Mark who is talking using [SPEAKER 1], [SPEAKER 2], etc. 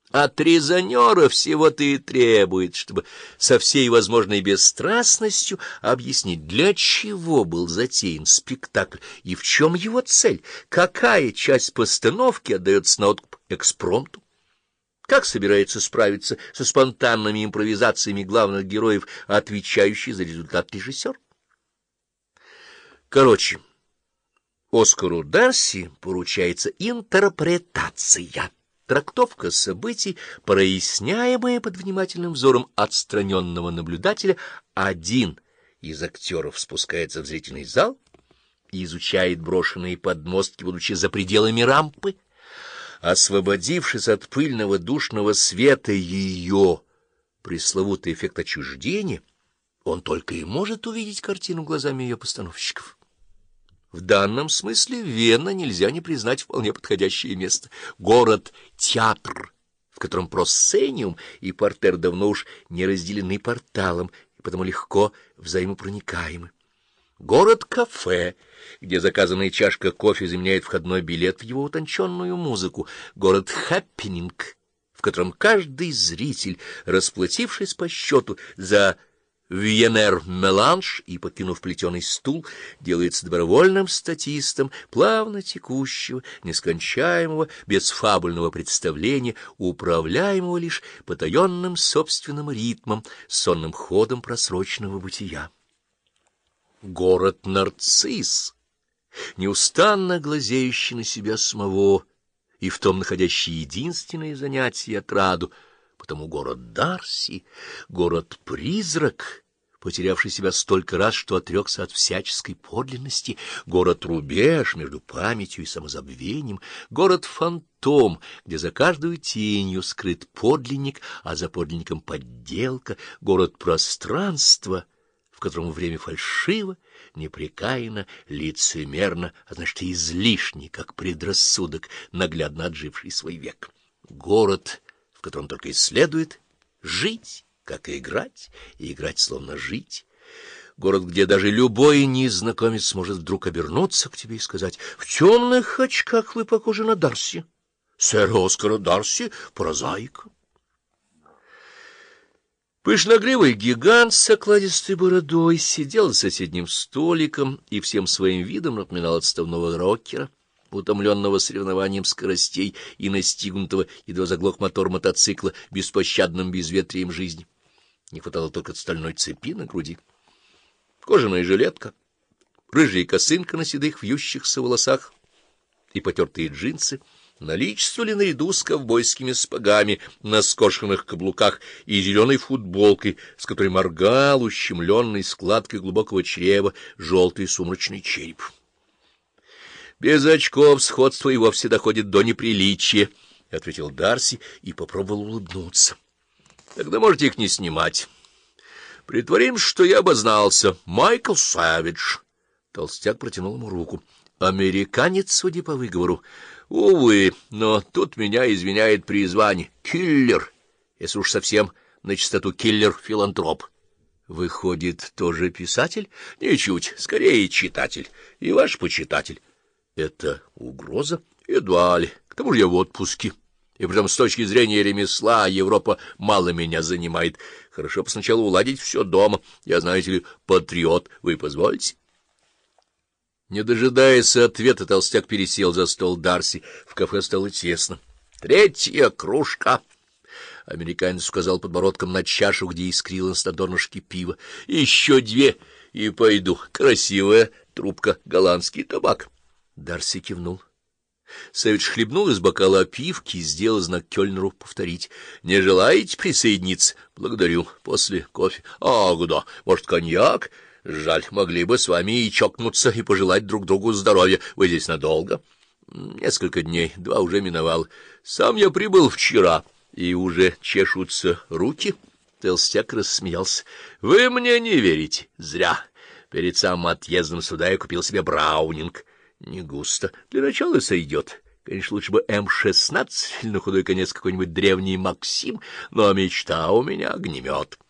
[SPEAKER 1] От резонера всего-то и требует, чтобы со всей возможной бесстрастностью объяснить, для чего был затеян спектакль и в чем его цель, какая часть постановки отдается на откуп экспромту, как собирается справиться со спонтанными импровизациями главных героев, отвечающий за результат режиссер. Короче, Оскару Дарси поручается интерпретация. Трактовка событий, проясняемая под внимательным взором отстраненного наблюдателя. Один из актеров спускается в зрительный зал и изучает брошенные подмостки, будучи за пределами рампы. Освободившись от пыльного душного света ее пресловутый эффект отчуждения, он только и может увидеть картину глазами ее постановщиков. В данном смысле Вена нельзя не признать вполне подходящее место. Город-театр, в котором просцениум и партер давно уж не разделены порталом и потому легко взаимопроникаемы. Город-кафе, где заказанная чашка кофе заменяет входной билет в его утонченную музыку. Город-хэппининг, в котором каждый зритель, расплатившись по счету за виенер-меланж и, покинув плетеный стул, делается добровольным статистом плавно текущего, нескончаемого, бесфабульного представления, управляемого лишь потаенным собственным ритмом, сонным ходом просроченного бытия. Город-нарцисс, неустанно глазеющий на себя самого и в том находящий единственное занятие и отраду, потому город Дарси, город-призрак, потерявший себя столько раз, что отрекся от всяческой подлинности, город-рубеж между памятью и самозабвением, город-фантом, где за каждую тенью скрыт подлинник, а за подлинником подделка, город-пространство, в котором время фальшиво, непрекаянно, лицемерно, а значит, и излишне, как предрассудок, наглядно отживший свой век. Город, в котором только и следует жить, как и играть словно жить. Город, где даже любой незнакомец может вдруг обернуться к тебе и сказать: «В темных очках вы похожи на Дарси, сэра Оскара Дарси, прозаика». Пышногривый гигант с окладистой бородой сидел за соседним столиком и всем своим видом напоминал отставного рокера, утомленного соревнованием скоростей и настигнутого, едва заглох мотор мотоцикла, беспощадным безветрием жизни. Не хватало только стальной цепи на груди. Кожаная жилетка, рыжая косынка на седых вьющихся волосах и потертые джинсы наличествовали наряду с ковбойскими сапогами на скошенных каблуках и зеленой футболкой, с которой моргал ущемленный складкой глубокого чрева желтый сумрачный череп. «Без очков сходство и вовсе доходит до неприличия», — ответил Дарси и попробовал улыбнуться. «Тогда можете их не снимать. Притворимся, что я обознался. Майкл Савидж». Толстяк протянул ему руку. «Американец, судя по выговору. Увы, но тут меня извиняет призвание. Киллер, если уж совсем начистоту киллер-филантроп». «Выходит, тоже писатель?» «Ничуть, скорее читатель. И ваш почитатель». «Это угроза?» «Едва ли. К тому же я в отпуске. И притом с точки зрения ремесла Европа мало меня занимает. Хорошо бы сначала уладить все дома. Я, знаете ли, патриот. Вы позволите?» Не дожидаясь ответа, толстяк пересел за стол Дарси. В кафе стало тесно. «Третья кружка!» Американец указал подбородком на чашу, где искрилось на донышке пива. «Еще две, и пойду. Красивая трубка, голландский табак». Дарси кивнул. Савидж хлебнул из бокала опивки и сделал знак кельнеру повторить. «Не желаете присоединиться?» «Благодарю. После кофе». «Ах, да. Может, коньяк?» «Жаль, могли бы с вами и чокнуться, и пожелать друг другу здоровья. Вы здесь надолго?» «Несколько дней, 2 уже миновал. Сам я прибыл вчера, и уже чешутся руки». Толстяк рассмеялся. «Вы мне не верите? Зря. Перед самым отъездом сюда я купил себе браунинг. Не густо. Для начала сойдет. Конечно, лучше бы М-16 или на худой конец какой-нибудь древний Максим, но мечта у меня огнемет».